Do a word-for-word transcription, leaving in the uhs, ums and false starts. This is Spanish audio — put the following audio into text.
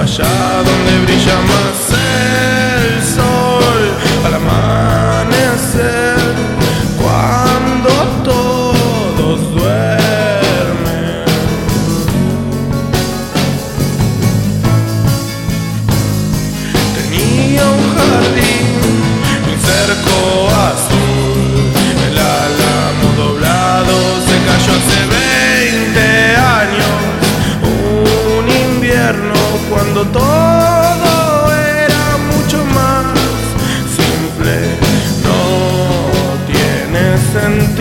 allá donde brilla más el sol al amanecer, cuando todos duermen. Tenía un jardín, un cerco azul, el álamo doblado se cayó hace veinte años, un invierno cuando todo era mucho más simple. No tiene sentido